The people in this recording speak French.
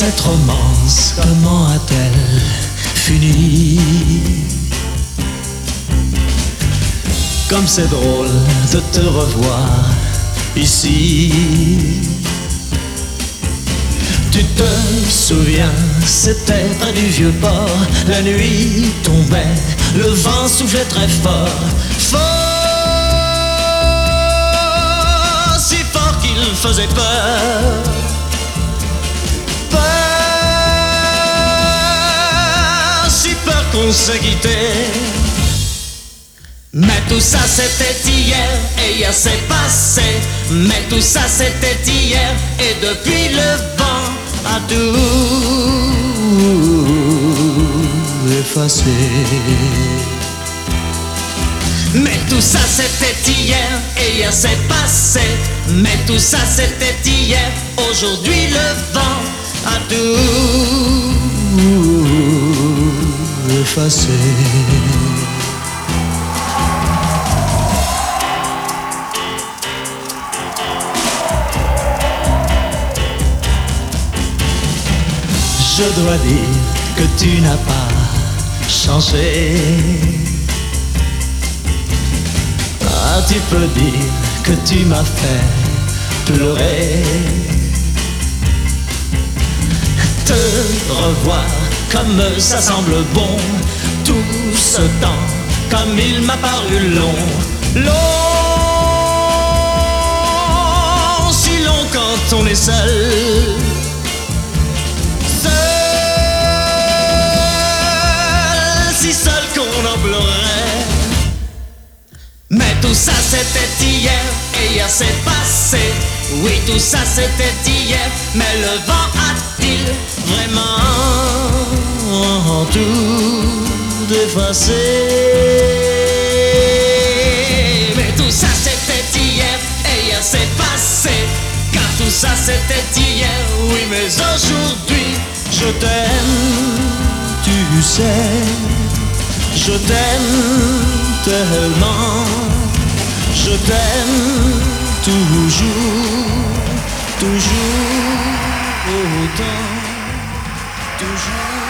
cette romance, comment a-t-elle fini? Comme c'est drôle de te revoir ici. Tu te souviens, c'était près du vieux port. La nuit tombait, le vent soufflait très fort. Fort, si fort qu'il faisait peur. Peur, si peur qu'on s'est quitté. Mais tout ça c'était hier, et hier c'est passé. Mais tout ça c'était hier, et depuis le vent a tout effacé. Mais tout ça c'était hier, et hier c'est passé. Mais tout ça c'était hier, aujourd'hui le vent a tout effacé. Je dois dire que tu n'as pas changé. Ah, tu peux dire que tu m'as fait pleurer. Te revoir comme ça semble bon, tout ce temps comme il m'a paru long. Long, si long quand on est seul. Si seul qu'on en pleurait. Mais tout ça c'était hier, et hier c'est passé. Oui, tout ça c'était hier, mais le vent a-t-il vraiment tout effacé? Mais tout ça c'était hier, et hier c'est passé. Car tout ça c'était hier, oui, mais aujourd'hui je t'aime, tu sais. Je t'aime tellement, je t'aime toujours, toujours autant, toujours.